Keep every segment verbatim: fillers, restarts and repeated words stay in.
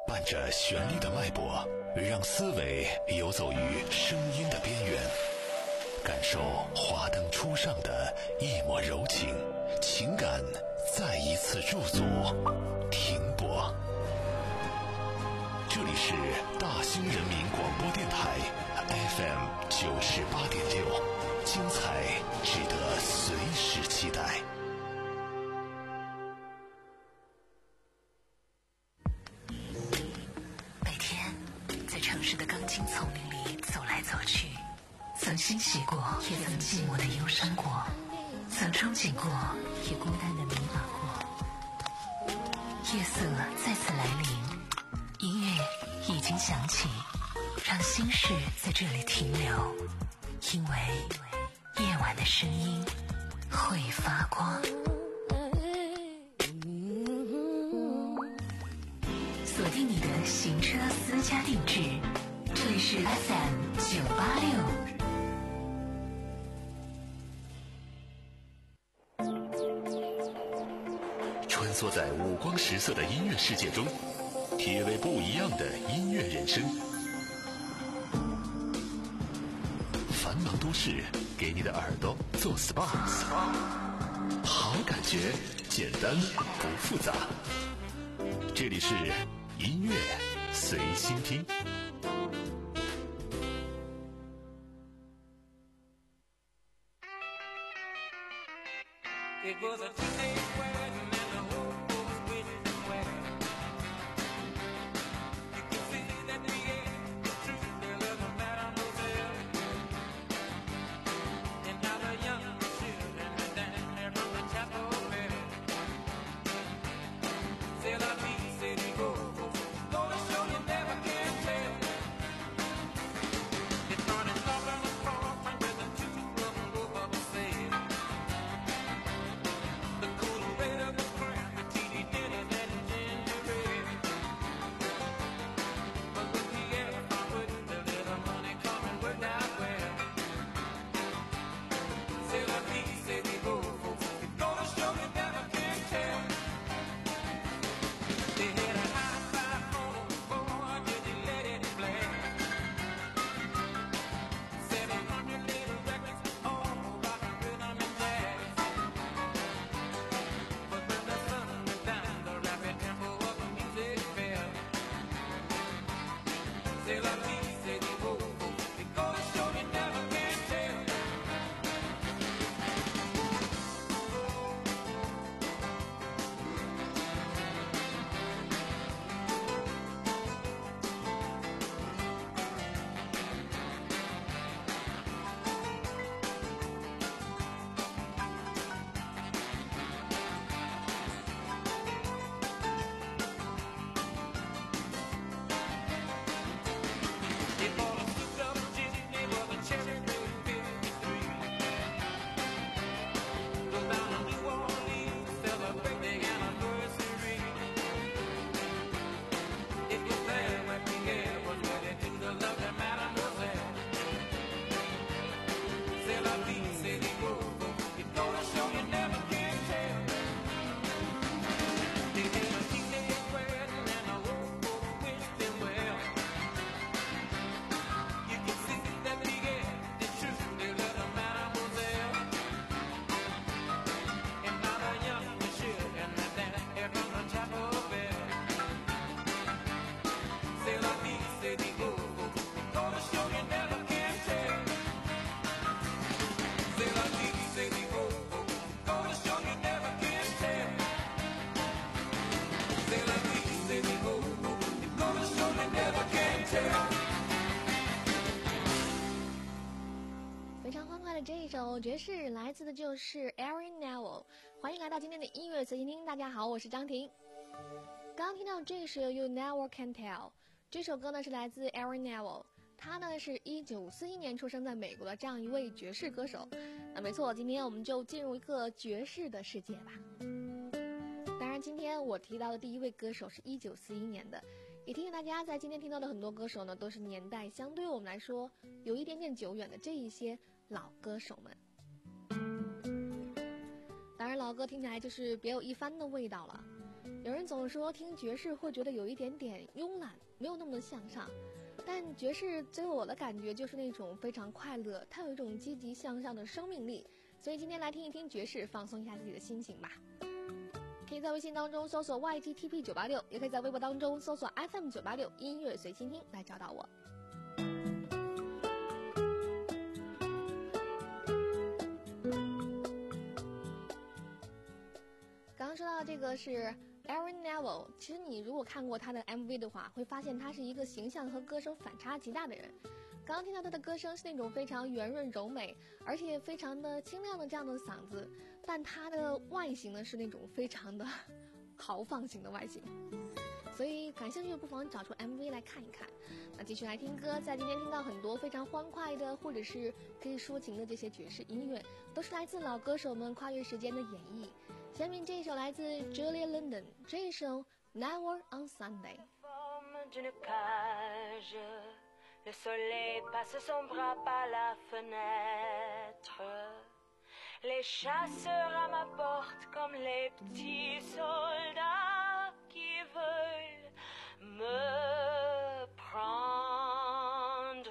伴着旋律的脉搏，让思维游走于声音的边缘，感受华灯初上的一抹柔情，情感再一次驻足停泊。这里是大兴人民广播电台 F M 九十八点六，精彩值得随时期待。 每天在城市的钢筋丛林里走来走去，曾欣喜过，也曾寂寞的忧伤过，曾憧憬过，也孤单的迷茫过。夜色再次来临，音乐已经响起，让心事在这里停留，因为夜晚的声音会发光。锁定你的行车私家定制，这里是 F M 九八六。 穿梭在五光十色的音乐世界中，体味不一样的音乐人生。繁忙都市给你的耳朵做 S P A， 好感觉简单不复杂。这里是音乐随心听。 It was a teenage wedding and the whole was wishing well. You can see that the end, the truth, there was a mademoiselle. And now the young children are down there from the chapel bell. C'est la vie, c'est the go. Gonna show you never can tell. It's running love on the floor, and with the two of them go up a sail. The cool red of the crowd, the teeny dinner and ginger ale. But with the air, I wouldn't the little money coming worked out well. C'est la vie, c'est the go. It's gonna show you never can tell. They had a high five on the floor, did they let it blast? Seven hundred little records, all rock and rhythm and jazz. But when the sun went down, the rapid tempo of the music fell. C'est la vie, c'est the go. It goes to show you never can tell. They bought a suit of gin, they were the cherry red fifty-three. Go down to New Orleans, celebrate their anniversary. It was there where Pierre was ready to the lovely mademoiselle. C'est la vie, c'est the go. It's gonna show you never can tell. They had a teenage wedding and the whole folks wished them well. You can see that the end, the truth, they love the mademoiselle. And now the young monsieur and the dad here from the chapel bell. C'est la vie, c'est the go. Gonna show you never can tell. C'est la vie, c'est the go. Gonna show you never can tell. C'est la vie, c'est the go. Gonna show you never can tell. 非常欢快的这一首爵士，来自的就是 Aaron Neville。欢迎来到今天的音乐随心听，大家好，我是张婷。刚刚听到这首 You Never Can Tell， 这首歌呢是来自 Aaron Neville， 他呢是一九四一年出生在美国的这样一位爵士歌手。那没错，今天我们就进入一个爵士的世界吧。当然，今天我提到的第一位歌手是一九四一年的，也提醒大家，在今天听到的很多歌手呢，都是年代相对我们来说有一点点久远的这一些老歌手们。当然，老老歌听起来就是别有一番的味道了。有人总说听爵士会觉得有一点点慵懒，没有那么的向上，但爵士给我的感觉就是那种非常快乐，它有一种积极向上的生命力。所以今天来听一听爵士，放松一下自己的心情吧。可以在微信当中搜索 Y T T P 九八六，也可以在微博当中搜索 F M 九八六音乐随心听来找到我。刚刚说到这个是 Aaron Neville， 其实你如果看过他的 M V 的话，会发现他是一个形象和歌声反差极大的人。刚刚听到他的歌声是那种非常圆润柔美，而且非常的清亮的这样的嗓子，但他的外形呢是那种非常的豪放型的外形。所以感兴趣不妨找出 M V 来看一看。那继续来听歌，在今天听到很多非常欢快的或者是可以抒情的这些爵士音乐，都是来自老歌手们跨越时间的演绎。下面这一首来自 Julia London， 这一首 Never on Sunday。 Le soleil passe son bras par la fenêtre. Les chasseurs à ma porte comme les petits soldats qui veulent me prendre.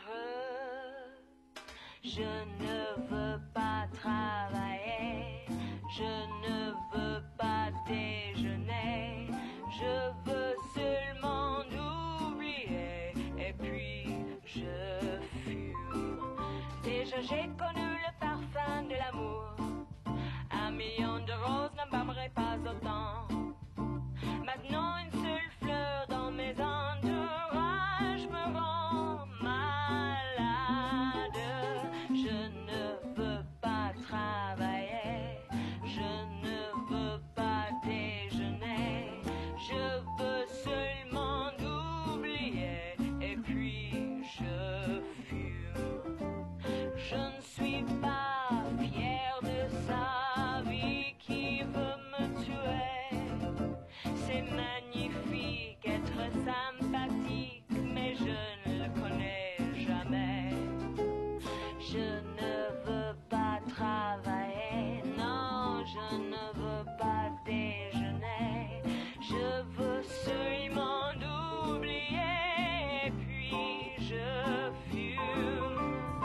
Je ne veux pas travailler, je ne veux pas déjeuner, je veux seulement oublier et puis je fume. Déjà j'ai connu le parfum de l'amour. Un million de roses n'embaumerait pas autant. Maintenant une seule fleur dans mes entourages me rend malade. Je ne veux pas travailler, je ne veux pas déjeuner, je veux seulement oublier et puis je fume. Je ne suis pas fière de sa vie qui veut me tuer. C'est magnifique être sympathique, mais je ne le connais jamais. Je ne veux pas travailler, non, je ne veux pas déjeuner. Je veux seulement oublier, puis je fume.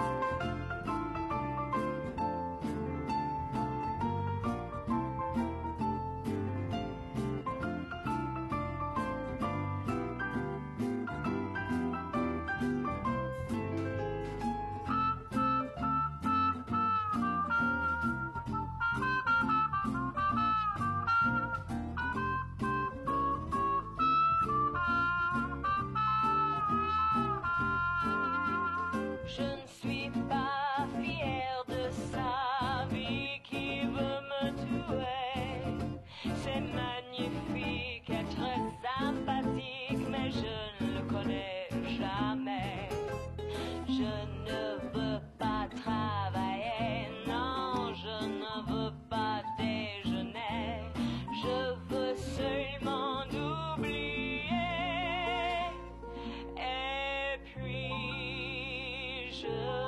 Je ne suis pas fière de sa vie qui veut me tuer. C'est magnifique être sympathique, mais je ne le connais jamais. Je ne veux pas travailler, non, je ne veux pas déjeuner. Je veux seulement oublier et puis je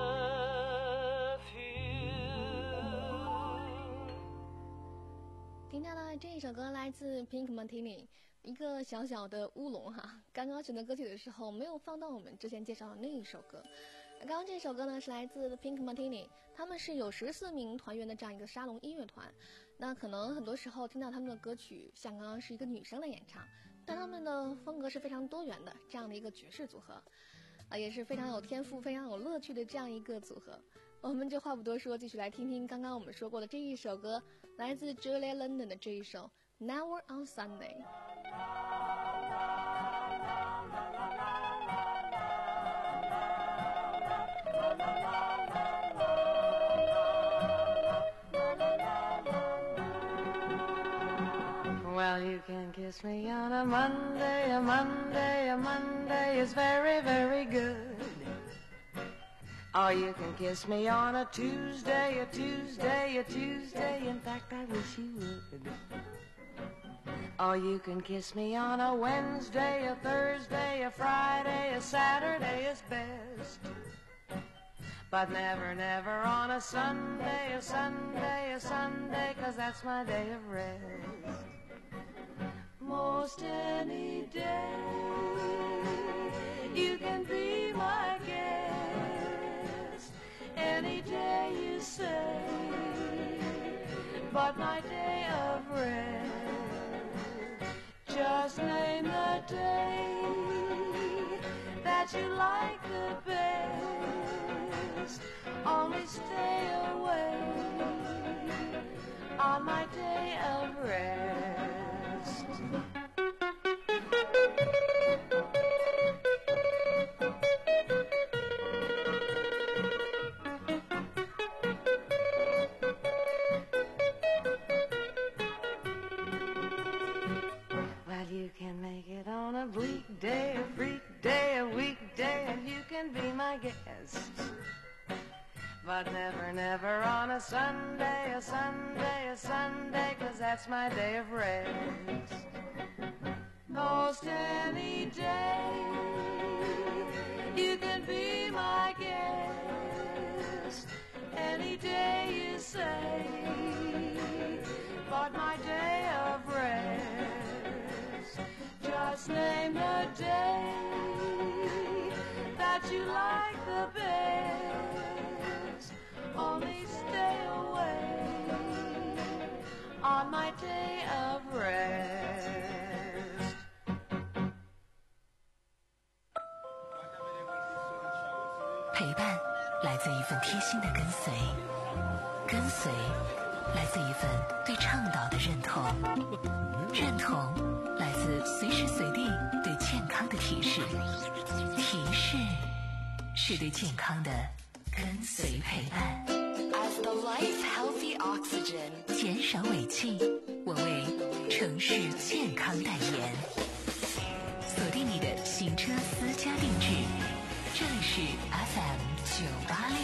fume。 听到的这一首歌来自 Pink Martini， 一个小小的乌龙哈。刚刚选择歌曲的时候没有放到我们之前介绍的那一首歌。刚刚这首歌呢是来自 Pink Martini， 他们是有十四名团员的这样一个沙龙音乐团。那可能很多时候听到他们的歌曲，像刚刚是一个女生的演唱，但他们的风格是非常多元的，这样的一个爵士组合，啊，也是非常有天赋、非常有乐趣的这样一个组合。我们就话不多说，继续来听听刚刚我们说过的这一首歌，来自 Julia London 的这一首 Never on Sunday。 Well, you can kiss me on a Monday, a Monday, a Monday is very, very good. Or you can kiss me on a Tuesday, a Tuesday, a Tuesday, in fact I wish you would. Or you can kiss me on a Wednesday, a Thursday, a Friday, a Saturday is best. But never, never on a Sunday, a Sunday, a Sunday, 'cause that's my day of rest. Most any day you can be my guest, any day you say, but my day of rest. Just name the day that you like the best, only stay away on my day of rest. Well, you can make it on a weekday, a freak day, a weekday, and you can be my guest. But never, never on a Sunday, a Sunday, a Sunday, 'cause that's my day of rest. Most any day you can be my guest, any day you say, but my day of rest. Just name the day that you like the best, only stay away on my day of rest. 陪伴来自一份贴心的跟随，跟随来自一份对倡导的认同，认同来自随时随地对健康的提示，提示是对健康的跟随陪伴。As the life healthy oxygen， 减少尾气，我为城市健康代言。锁定你的行车私家定制，这里是 F M 九八六。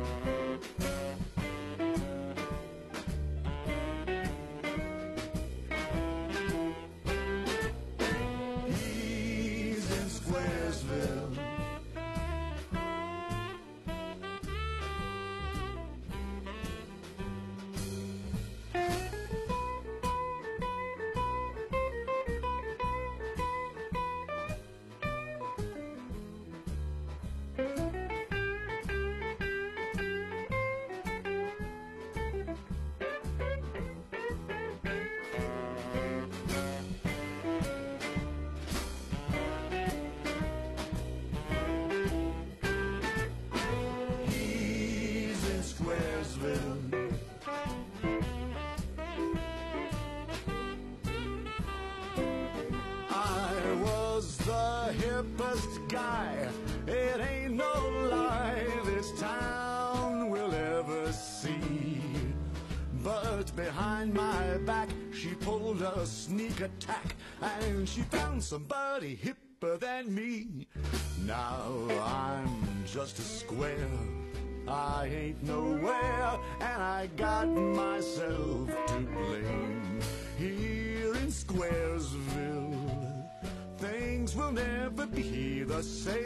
But behind my back, she pulled a sneak attack, and she found somebody hipper than me. Now I'm just a square, I ain't nowhere, and I got myself to blame. Here in Squaresville, things will never be the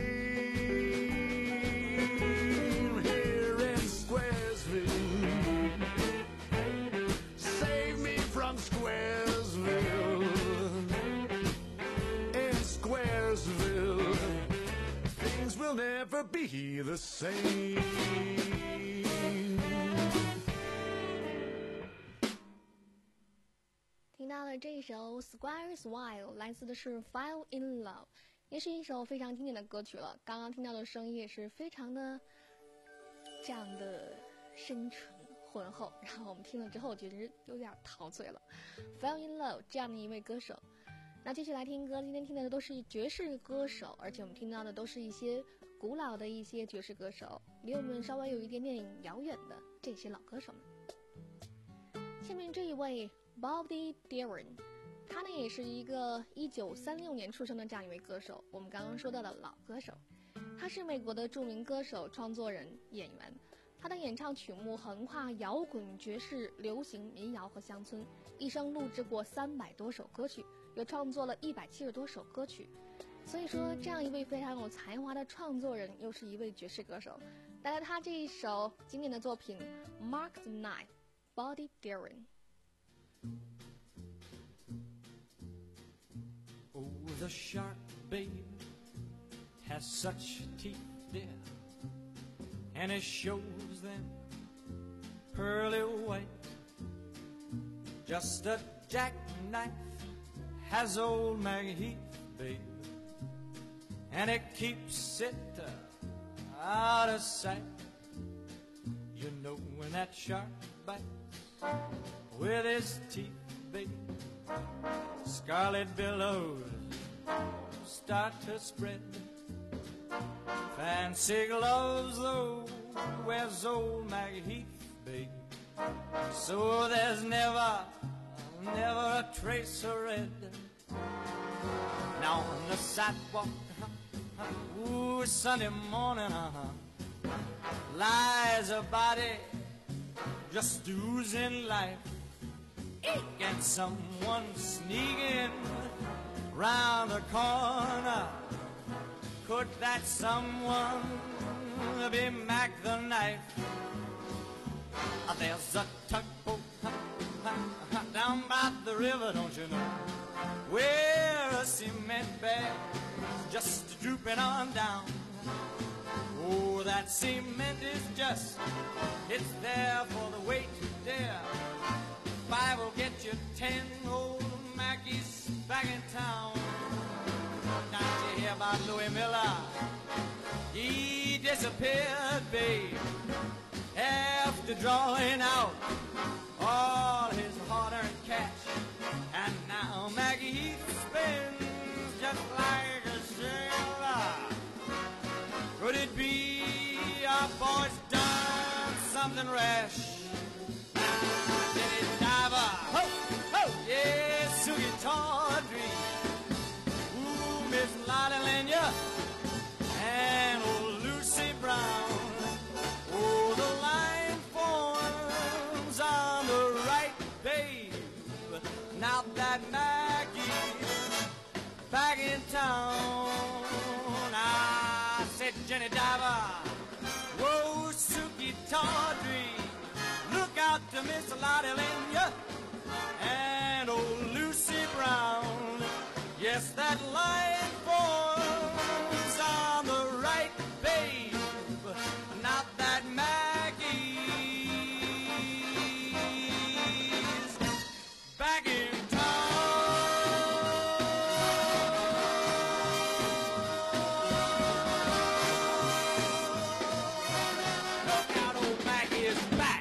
same. Here in Squaresville, save me from Squaresville. In Squaresville, things will never be the same. 听到了这首 Squares Wild 来自的是 Fall in Love， 也是一首非常经典的歌曲了。刚刚听到的声音也是非常的这样的深沉浑厚，然后我们听了之后觉得有点陶醉了。Fall in Love 这样的一位歌手。那继续来听歌，今天听的都是爵士歌手，而且我们听到的都是一些古老的一些爵士歌手，离我们稍微有一点点遥远的这些老歌手们。下面这一位 Bobby Darin， 他呢也是一个一九三六年出生的这样一位歌手，我们刚刚说到的老歌手。他是美国的著名歌手、创作人、演员，他的演唱曲目横跨摇滚、爵士、流行、民谣和乡村，一生录制过三百多首歌曲，也创作了一百七十多首歌曲。所以说，这样一位非常有才华的创作人，又是一位爵士歌手，带来他这一首经典的作品《Mark the Knife》，Bobby Oh, the shark, babe, has such teeth, dear, and it shows them pearly white. Just a jackknife has old Maggie Heath, babe, and it keeps it uh, out of sight. You know when that shark bites with his teeth, babe, scarlet billows start to spread. Fancy gloves, though, wears old Maggie Heath, babe, so there's never, never a trace of red. Now on the sidewalk, ooh, Sunday morning, uh-huh, lies a body just oozing life. And someone sneaking round the corner. Could that someone be Mac the Knife? There's a tugboat down by the river, don't you know, where a cement bag's just drooping on down. Oh, that cement is just, it's there for the weight to dare. Five will get you ten old Mackies back in town. Now you hear about Louis Miller? He disappeared, babe, after drawing out all his hard-earned cash. And now Maggie Heath spins just like a sailor. Could it be our boy's done something rash? Ho, ho, yeah, Sugie Tawdry, ooh, Miss Lottie Lenya, and old Lucy Brown. Oh, the line forms on the right, babe. Now that Maggie's back in town, I said Jenny Diver, whoa, Sugie Tawdry, look out to Miss Lottie Lenya and old Lucy Brown. Yes, that line forms on the right, babe. Not that Maggie's back in town. Look out, old Maggie is back.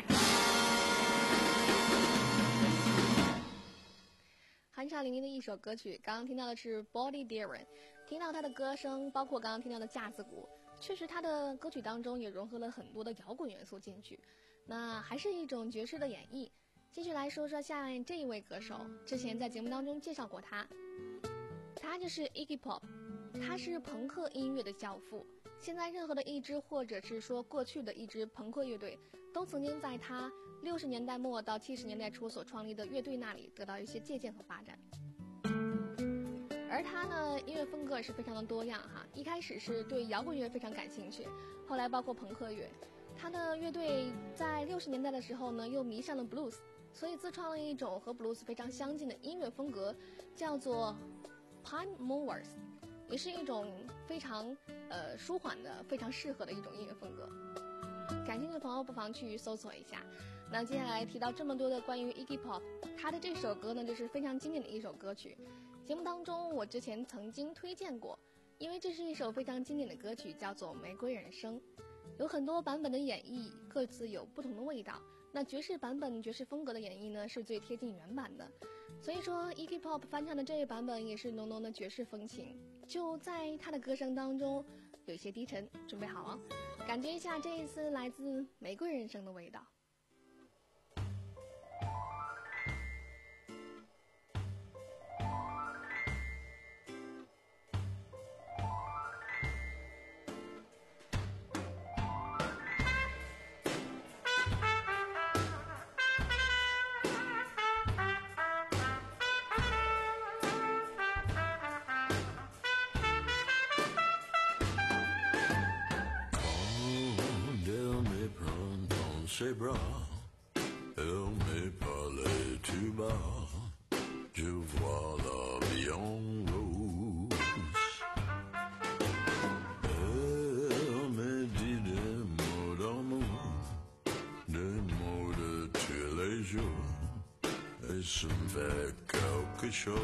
酣畅淋漓的一首歌曲，刚刚听到的是 Bobby Darin， 听到他的歌声，包括刚刚听到的架子鼓，确实他的歌曲当中也融合了很多的摇滚元素进去，那还是一种爵士的演绎。 继续来说说下面这一位歌手，之前在节目当中介绍过他，他就是 Iggy Pop， 他是朋克音乐的教父。现在任何的一支或者是说过去的一支朋克乐队，都曾经在他六十年代末到七十年代初所创立的乐队那里得到一些借鉴和发展。而他呢，音乐风格也是非常的多样哈。一开始是对摇滚乐非常感兴趣，后来包括朋克乐。他的乐队在六十年代的时候呢，又迷上了 blues， 所以自创了一种和 blues 非常相近的音乐风格，叫做 Pine Moonwaltz， 也是一种非常呃舒缓的、非常适合的一种音乐风格。感兴趣的朋友不妨去搜索一下。那接下来提到这么多的关于 Iggy Pop， 他的这首歌呢，就是非常经典的一首歌曲。节目当中我之前曾经推荐过，因为这是一首非常经典的歌曲，叫做《玫瑰人生》，有很多版本的演绎，各自有不同的味道。那爵士版本爵士风格的演绎呢，是最贴近原版的，所以说 Iggy Pop 翻唱的这一版本也是浓浓的爵士风情，就在他的歌声当中有一些低沉。准备好啊，感觉一下这一次来自玫瑰人生的味道。 C'est bras, elle me parlait tout bas, je vois la vie en rose. Elle me dit des mots d'amour, des mots de tous les jours, et ça me fait quelque chose.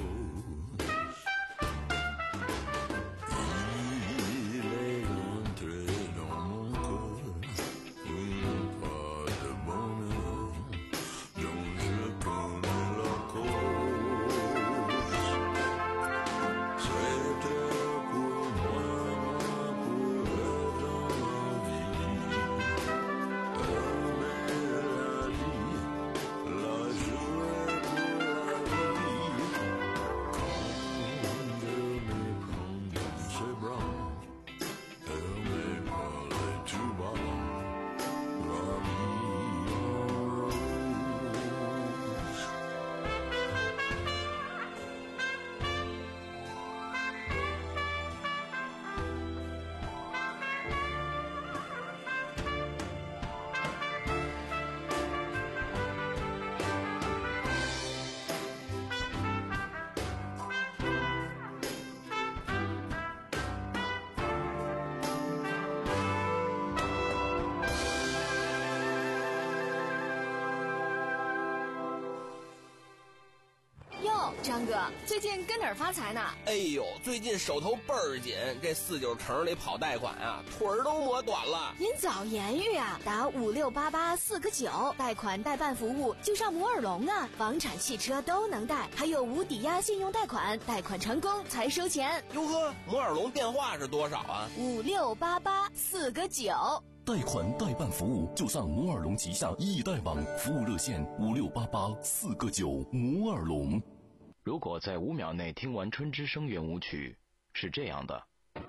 张哥，最近跟哪儿发财呢？ 哎呦，最近手头倍儿紧，这四九城里跑贷款啊，腿儿都磨短了。 您早言语啊，打五六八八四个九，贷款代办服务就上摩尔龙啊，房产、汽车都能贷，还有无抵押信用贷款，贷款成功才收钱。 哟呵，摩尔龙电话是多少啊？ 五六八八四个九。 贷款代办服务就上摩尔龙旗下易贷网，服务热线五六八八四个九。摩尔龙。 如果在五秒内听完《春之声》圆舞曲，是这样的；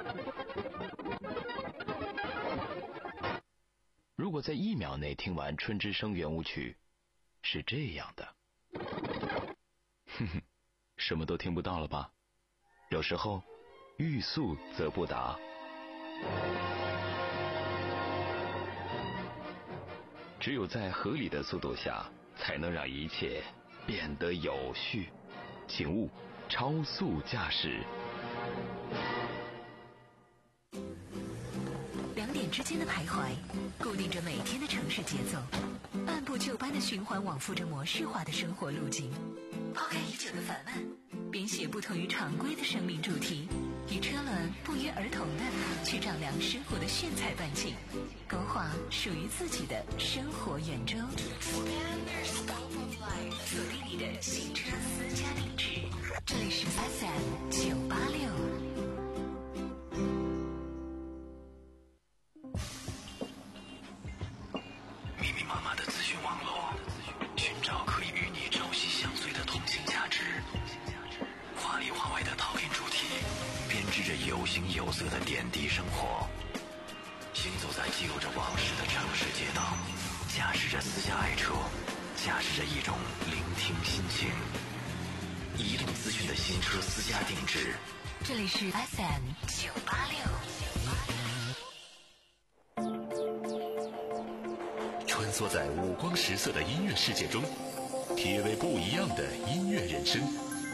如果在一秒内听完《春之声》圆舞曲，是这样的。哼哼，什么都听不到了吧？有时候，欲速则不达。只有在合理的速度下，才能让一切变得有序。请勿超速驾驶。 两点之间的徘徊，固定着每天的城市节奏，按部就班的循环往复着模式化的生活路径。抛开已久的烦闷，编写不同于常规的生命主题，与车轮不约而同的去丈量生活的炫彩半径，勾画属于自己的生活圆周。锁定你的行车私家定制，这里是 F M 九八六。 密密麻麻的资讯网络，寻找可以与有形有色的点滴生活。行走在记录着往事的城市街道，驾驶着私家爱车，驾驶着一种聆听心情。移动资讯的新车私家定制， 这里是 F M 九八六。 穿梭在五光十色的音乐世界中，体味不一样的音乐人生。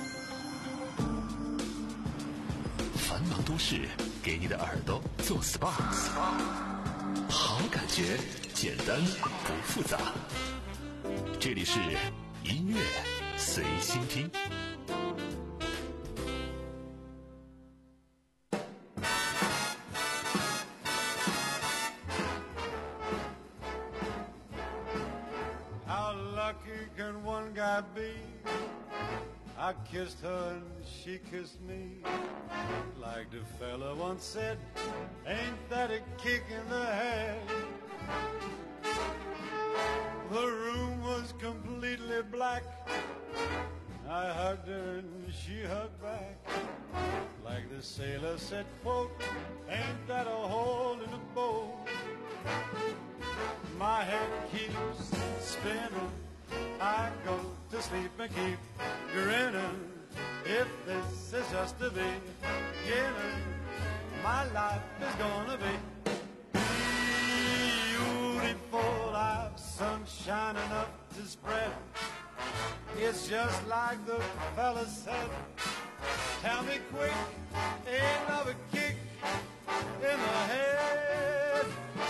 繁忙都市给你的耳朵做 S P A， 好感觉，简单不复杂。这里是音乐随心听。 I kissed her and she kissed me. Like the fella once said, ain't that a kick in the head? The room was completely black. I hugged her and she hugged back. Like the sailor said, quote, ain't that a hole in the boat? My head keeps spinning. I go to sleep and keep grinning. If this is just the beginning, my life is gonna be beautiful. I've sunshine enough to spread. It's just like the fella said. Tell me quick, ain't love a kick in the head?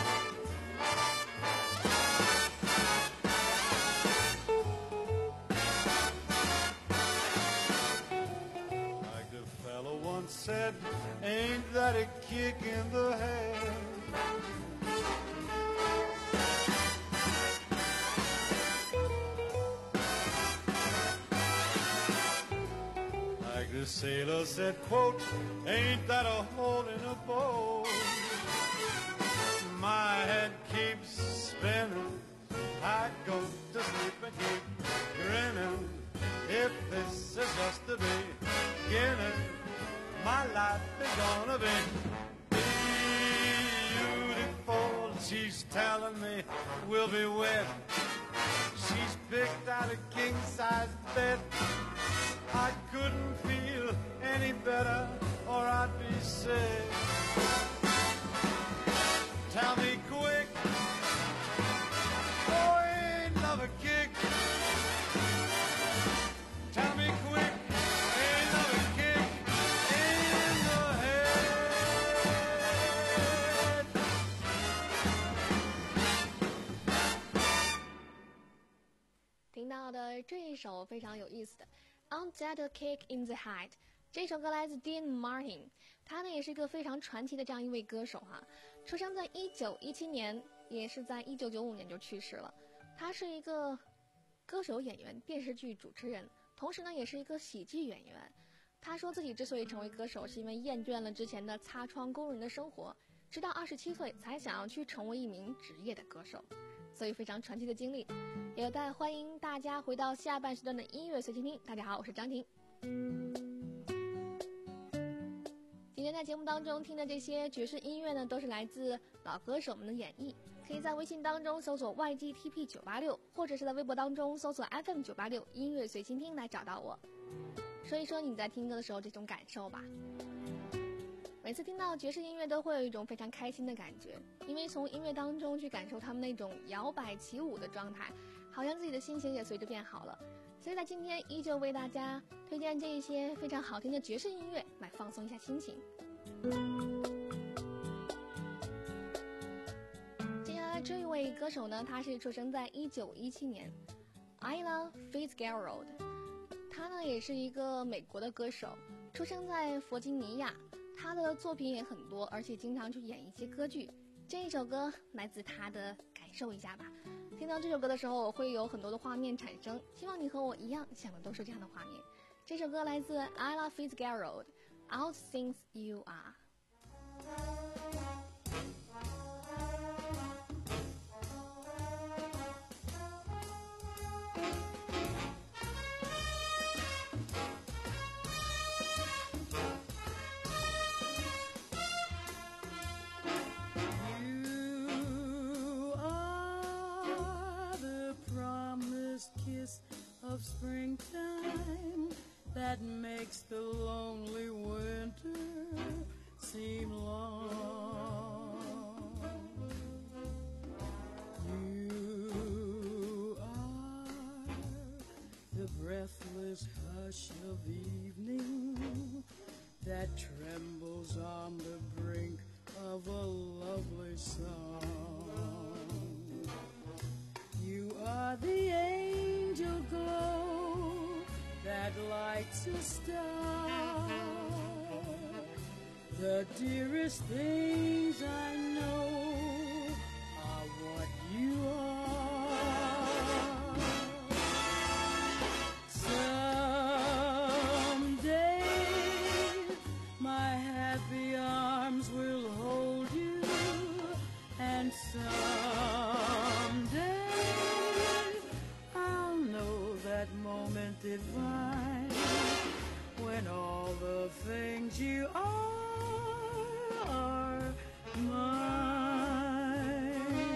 Said, ain't that a kick in the head? Like the sailor said, quote, ain't that a hole in a boat? My head keeps spinning. I go to sleep and keep grinning. If this is just the beginning, my life is gonna be beautiful. She's telling me we'll be wed. She's picked out a king-size bed. I couldn't feel any better or I'd be sick. Tell me quick, oh, ain't love a kick? Tell me quick, ain't love a kick? 听到的这一首非常有意思的 On That a Kick in the Head， 这首歌来自 Dean Martin， 他呢也是一个非常传奇的这样一位歌手哈，出生在一九一七年，也是在一九九五年就去世了。他是一个歌手、演员、电视剧主持人，同时呢也是一个喜剧演员。他说自己之所以成为歌手，是因为厌倦了之前的擦窗工人的生活，直到二十七岁才想要去成为一名职业的歌手，所以非常传奇的经历。也在欢迎大家回到下半时段的音乐随心听。大家好，我是张婷。今天在节目当中听的这些爵士音乐呢，都是来自老歌手们的演绎。可以在微信当中搜索 Y G T P 九八六， 或者是在微博当中搜索 F M 九八六 音乐随心听来找到我，说一说你在听歌的时候这种感受吧。每次听到爵士音乐都会有一种非常开心的感觉，因为从音乐当中去感受他们那种摇摆起舞的状态，好像自己的心情也随着变好了。所以在今天依旧为大家推荐这一些非常好听的爵士音乐，来放松一下心情。接下来这一位歌手呢，他是出生在一九一七年 Ella Fitzgerald， 他呢也是一个美国的歌手，出生在弗吉尼亚。他的作品也很多，而且经常去演一些歌剧。这一首歌来自他的，感受一下吧。听到这首歌的时候，我会有很多的画面产生，希望你和我一样想的都是这样的画面。这首歌来自 Ella Fitzgerald， All Things You Are。 makes the lonely winter seem long. You are the breathless hush of evening that trembles on the brink of a lovely song. You are the angel glow that lights a star. The dearest things I know are what you are. Someday my happy arms will hold you, and someday I'll know that moment divine when all the things you are are mine.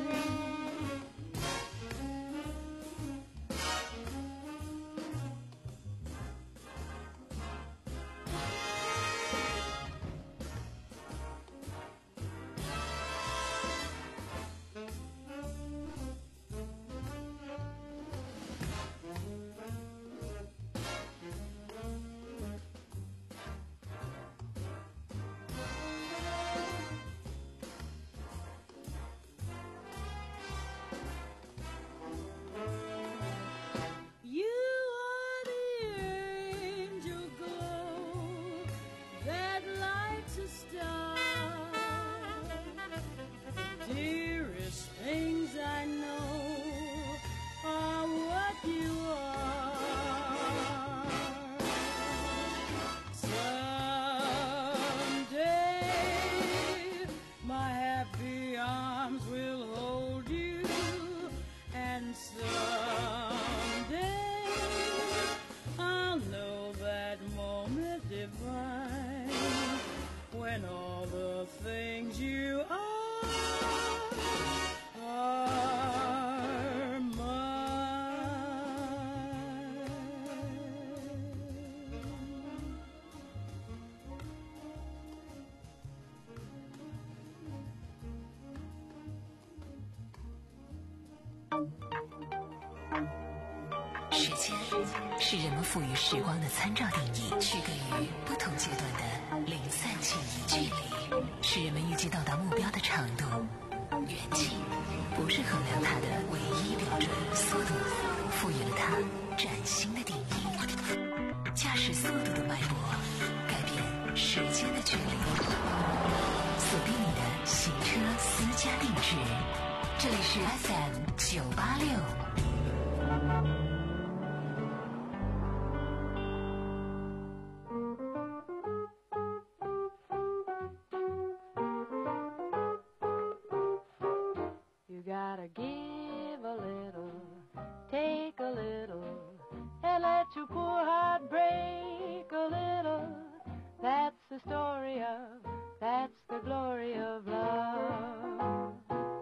When all the things you are are mine. 时间是人们赋予时光的参照定义，区隔于不同阶段的零散记忆。距离是人们预计到达目标的长度，远近不是衡量它的唯一标准。速度赋予了它崭新的定义。驾驶速度的脉搏，改变时间的距离。锁定你的行车私家定制，这里是 F M 九八六。 Gotta give a little, take a little, and let your poor heart break a little. That's the story of, that's the glory of love.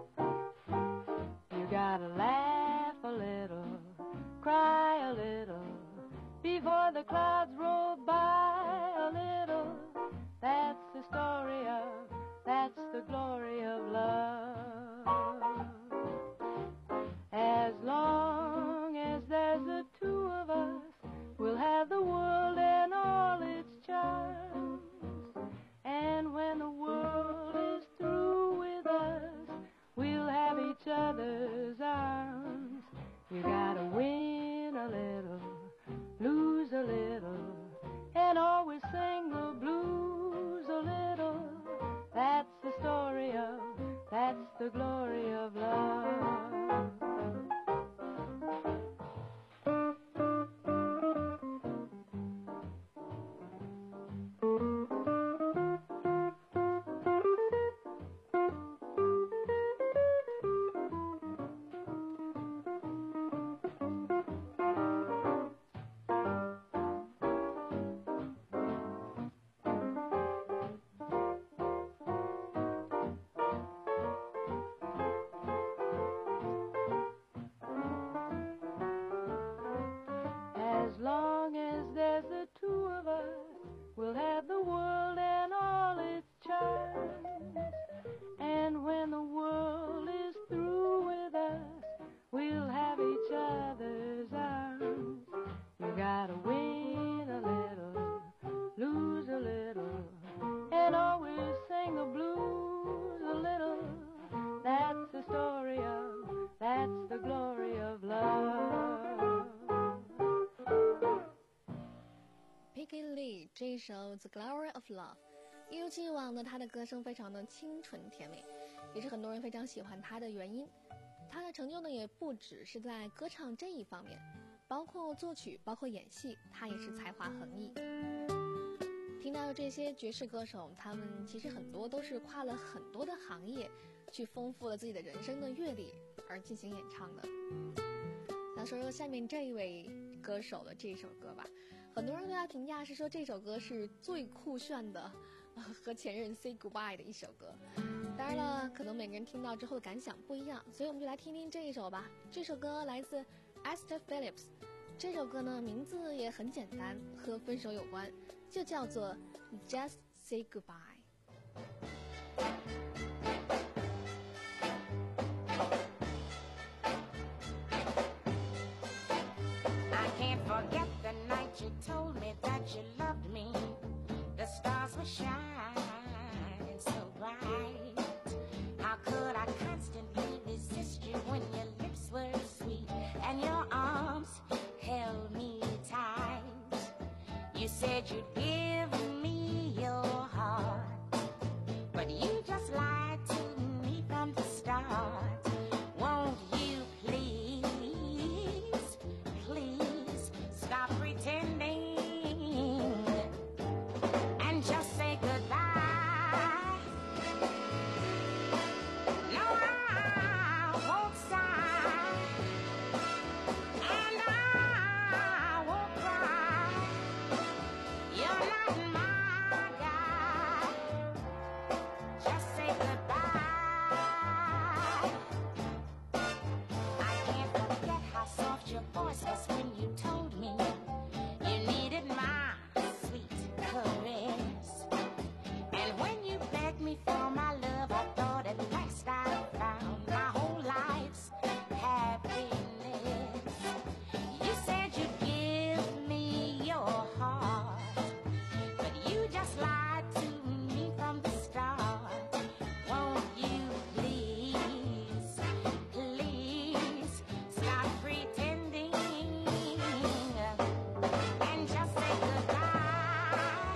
You gotta laugh a little, cry a little, before the clouds roll by a little. That's the story of, that's the glory of love. As long as there's the two of us, we'll have the world and all its charms. And when the world is through with us, we'll have each other's arms. You gotta win a little, lose a little, and always sing the blues a little. That's the story of, that's the glory of love. 首 The Glory of Love。一如既往的，他的歌声非常的清纯甜美，也是很多人非常喜欢他的原因。他的成就呢，也不只是在歌唱这一方面，包括作曲，包括演戏，他也是才华横溢。听到的这些爵士歌手，他们其实很多都是跨了很多的行业，去丰富了自己的人生的阅历而进行演唱的。那说说下面这一位歌手的这首歌吧，很多人对他评价是说这首歌是最酷炫的、呃、和前任 say goodbye 的一首歌。当然了，可能每个人听到之后的感想不一样，所以我们就来听听这一首吧。这首歌来自 Esther Phillips， 这首歌呢名字也很简单，和分手有关，就叫做 Just Say Goodbye。 Forget the night you told me that you loved me. The stars were shining so bright. How could I constantly resist you when your lips were sweet and your arms held me tight? You said you'd give me your heart, but you just lied to me from the start. Won't you please, please stop pretending and just say goodbye? No, I won't sigh and I won't cry. You're not my guy. Just say goodbye. I can't forget how soft your voice was when you told me you needed my sweet caress. And when you begged me for my love, I thought at last I found my whole life's happiness. You said you'd give me your heart, but you just lied to me from the start. Won't you please, please stop pretending and just say goodbye?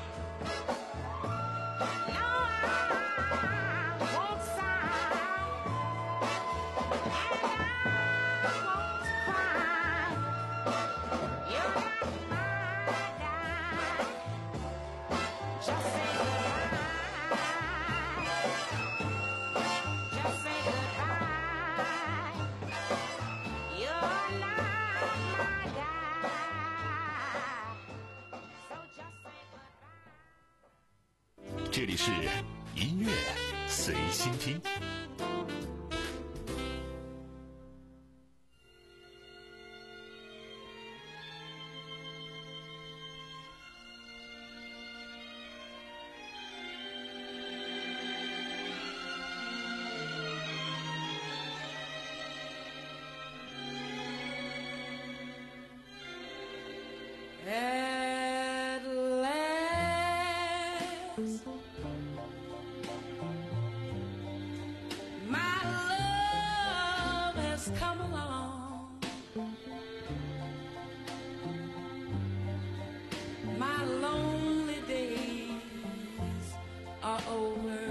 No, I won't sigh and I won't cry. You're not my guy. Just say goodbye. Just say goodbye. You're not my guy. So just say goodbye. 这里是音乐随心听。 At last, my love has come along. My lonely days are over,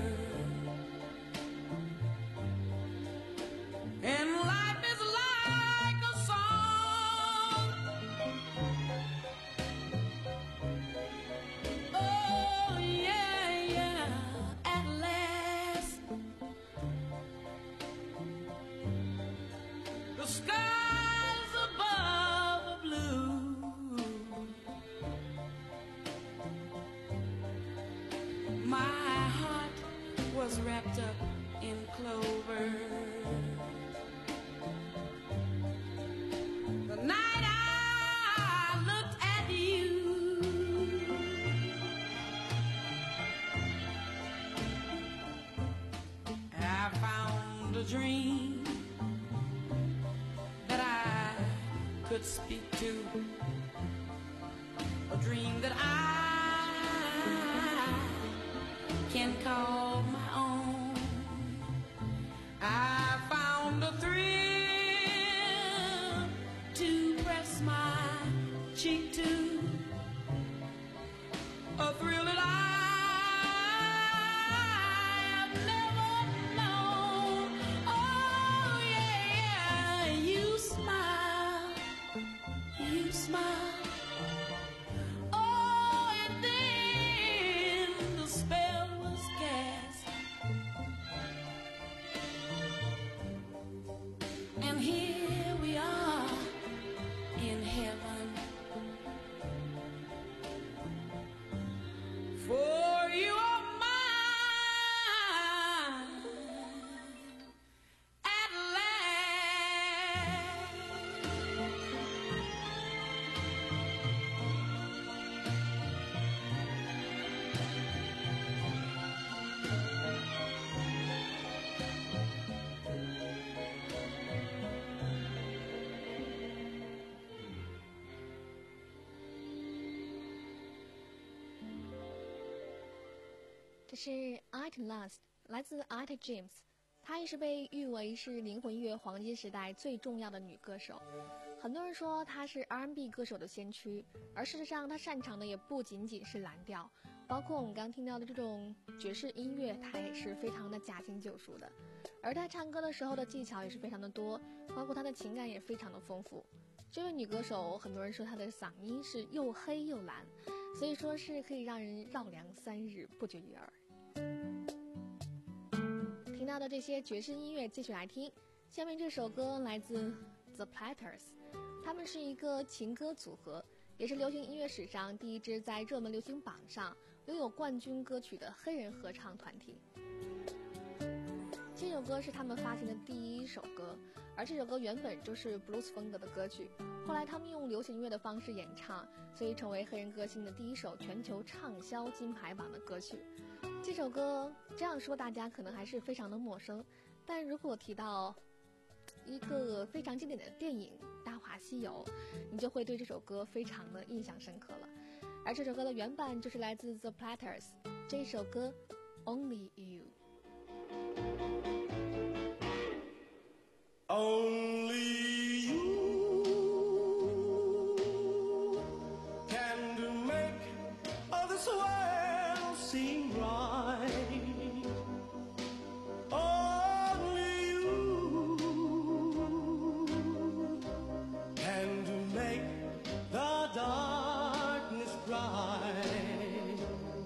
and life is like a song. Oh yeah, yeah, at last the skies above are blue. My heart was wrapped up in clover. The night I looked at you, I found a dream that I could speak to, a dream that I can call my own. I found a thrill to press my cheek to, a thrill And here we are in heaven. For you are mine at last. 这是 At Last 来自 Etta James， 她也是被誉为是灵魂乐黄金时代最重要的女歌手。很多人说她是 R and B 歌手的先驱，而事实上她擅长的也不仅仅是蓝调，包括我们刚听到的这种爵士音乐，她也是非常的驾轻就熟的。而她唱歌的时候的技巧也是非常的多，包括她的情感也非常的丰富。这位女歌手，很多人说她的嗓音是又黑又蓝，所以说是可以让人绕梁三日不绝于耳。听到的这些爵士音乐继续来听，下面这首歌来自 The Platters， 他们是一个情歌组合，也是流行音乐史上第一支在热门流行榜上拥有冠军歌曲的黑人合唱团体。这首歌是他们发行的第一首歌，而这首歌原本就是 blues 风格的歌曲，后来他们用流行音乐的方式演唱，所以成为黑人歌星的第一首全球畅销金牌榜的歌曲。这首歌这样说大家可能还是非常的陌生，但如果提到一个非常经典的电影《大话西游》，你就会对这首歌非常的印象深刻了。而这首歌的原版就是来自 The Platters， 这首歌 Only You。Only you can make all this world seem right. Only you can make the darkness bright.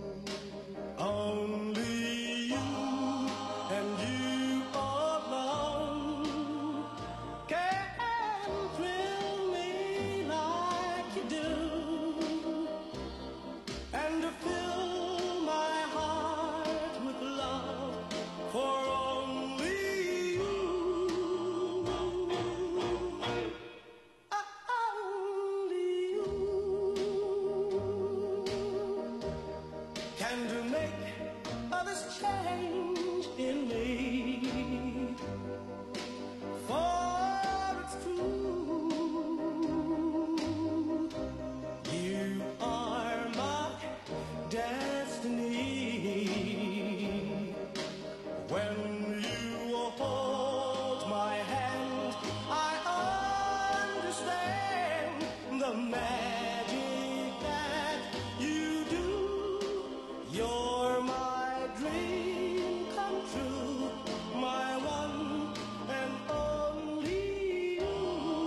Only you and you alone can thrill me like you do, and to fill my heart with love for only you. Only you can to make all this change in me. For it's true, you are my destiny. When you hold my hand, I understand the magic that you do. You're my dream come true, my one and only you.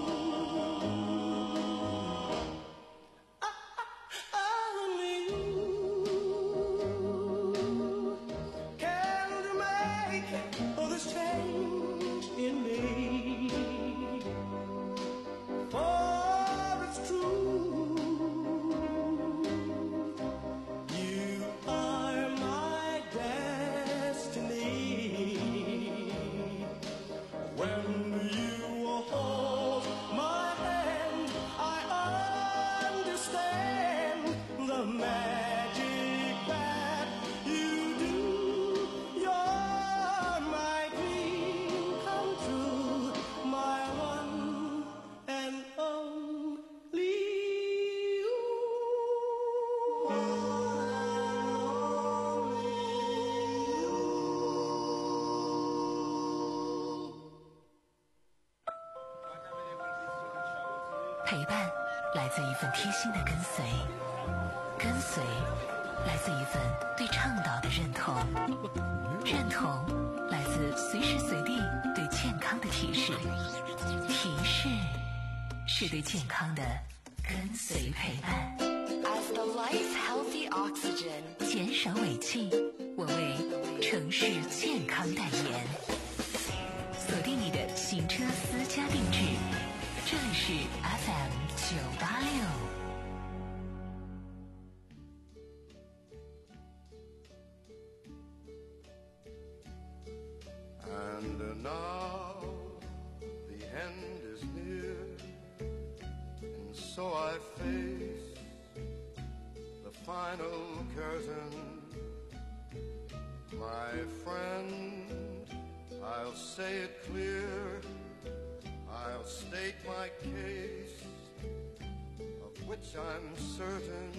Only you can make all this change in me. For it's true, you are my destiny. When you hold my hand, I understand the magic that you do. You're my dream come true, my one and only you. 陪伴来自一份贴心的跟随，跟随来自一份对倡导的认同，认同来自随时随地对健康的提示，提示是对健康的跟随陪伴。As the life healthy oxygen， 减少尾气，我为城市健康代言。锁定你的行车私家是 F M 九八六。 And now the end is near, and so I face the final curtain. My friend, I'll say it clear, I'll state my case, of which I'm certain.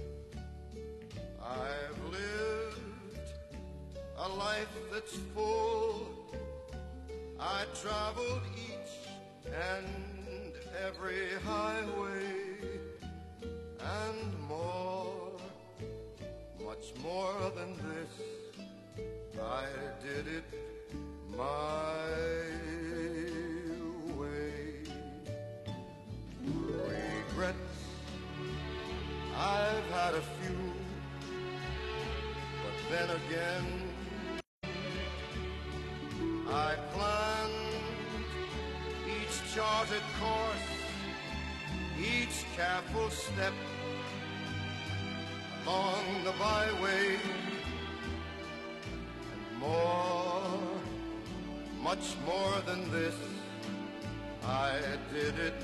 I've lived a life that's full. I traveled each and every highway and more, much more than this. I did it my way. Regrets, I've had a few, but then again I planned each charted course, each careful step along the byway, and more, much more than this, I did it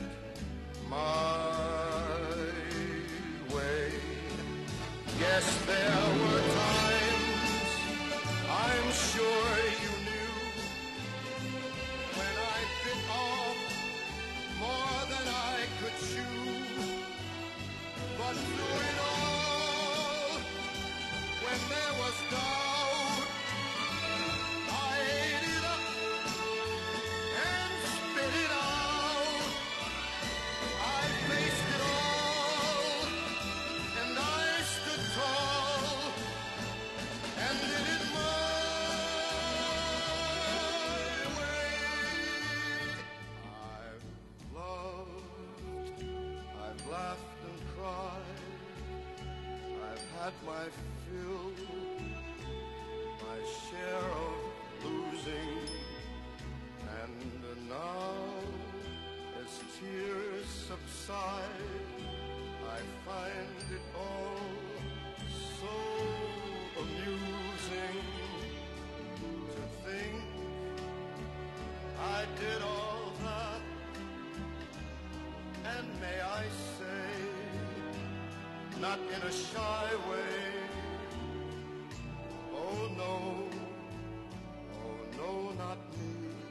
my way. Yes, there were times, I'm sure you knew, when I bit off more than I could chew. But through it all, when there was doubt, I ate it up and spit it out. I faced it all, and I stood tall, and did it my laughed and cried, I've had my fill, my share of losing, and now as tears subside, I find it all so amusing to think I did all that. And may I say, not in a shy way, oh no, oh no, not me.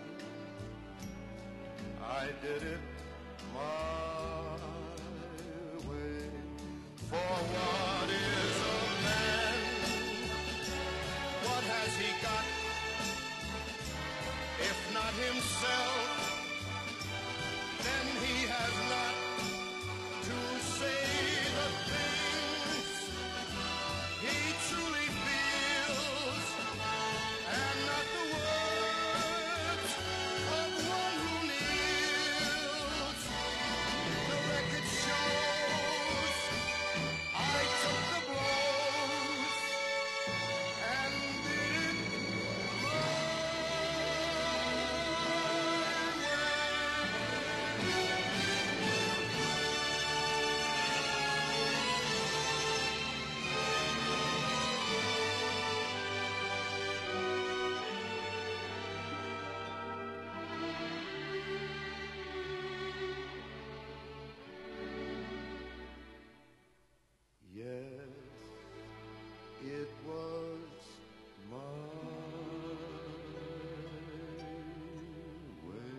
I did it my way. For what is a man? What has he got, if not himself? Then he has not to say the things he truly feels, and not the words of one who kneels. The record shows I took the blows and did it my It was my way.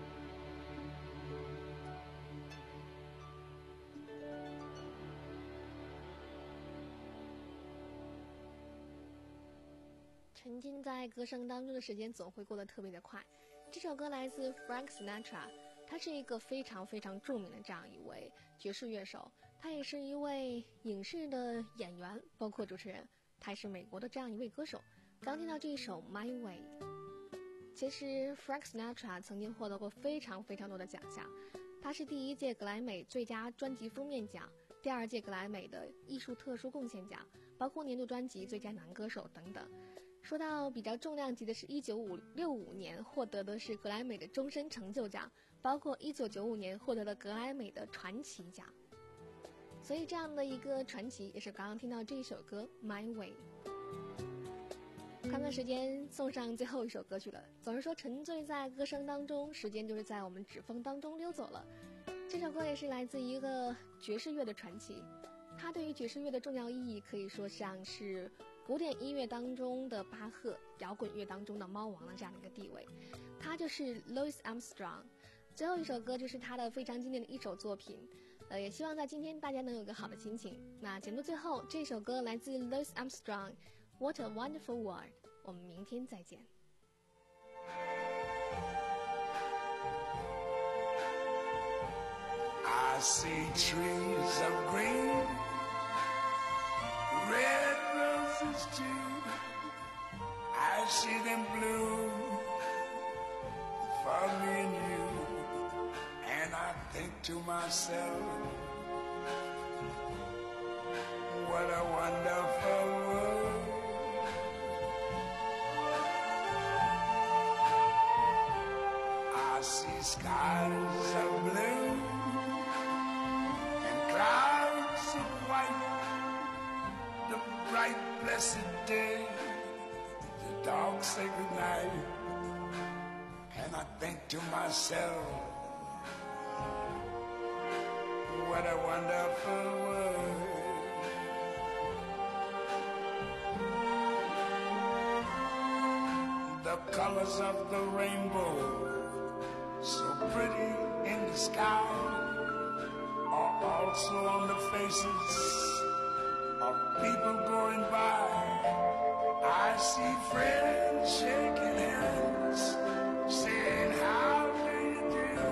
沉浸在歌声当中的时间总会过得特别的快。这首歌来自 Frank Sinatra， 他是一个非常非常著名的这样一位爵士乐手，他也是一位影视的演员，包括主持人，他也是美国的这样一位歌手。刚听到这一首 My Way， 其实 Frank Sinatra 曾经获得过非常非常多的奖项，他是第一届格莱美最佳专辑封面奖，第二届格莱美的艺术特殊贡献奖，包括年度专辑最佳男歌手等等。 说到比较重量级的是一九六五年获得的是格莱美的终身成就奖，包括一九九五年获得的格莱美的传奇奖。所以这样的一个传奇也是刚刚听到这一首歌 My Way。 看看时间，送上最后一首歌曲了。总是说沉醉在歌声当中，时间就是在我们指缝当中溜走了。这首歌也是来自一个爵士乐的传奇，它对于爵士乐的重要意义可以说像是古典音乐当中的巴赫，摇滚乐当中的猫王的这样的一个地位。他就是 Louis Armstrong。最后一首歌就是他的非常经典的一首作品，呃，也希望在今天大家能有个好的心情。那节目最后这首歌来自 Louis Armstrong， What a Wonderful World。 我们明天再见。 I see trees of green, red roses too. I see them bloom for me and you. And I think to myself, what a wonderful world. I see skies of blue and clouds of white, the bright blessed day, the dark sacred night. And I think to myself, what a wonderful world. The colors of the rainbow, so pretty in the sky, are also on the faces of people going by. I see friends shaking hands, saying how do you do.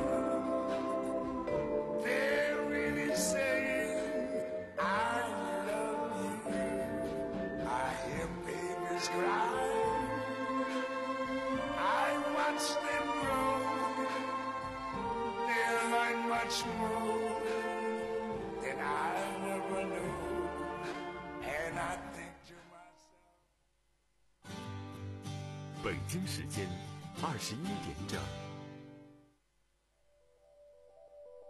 They're really saying I love you. I hear babies cry, I watch them grow. They'll learn much more than I never knew. And I think to myself. 北京时间二十一点整。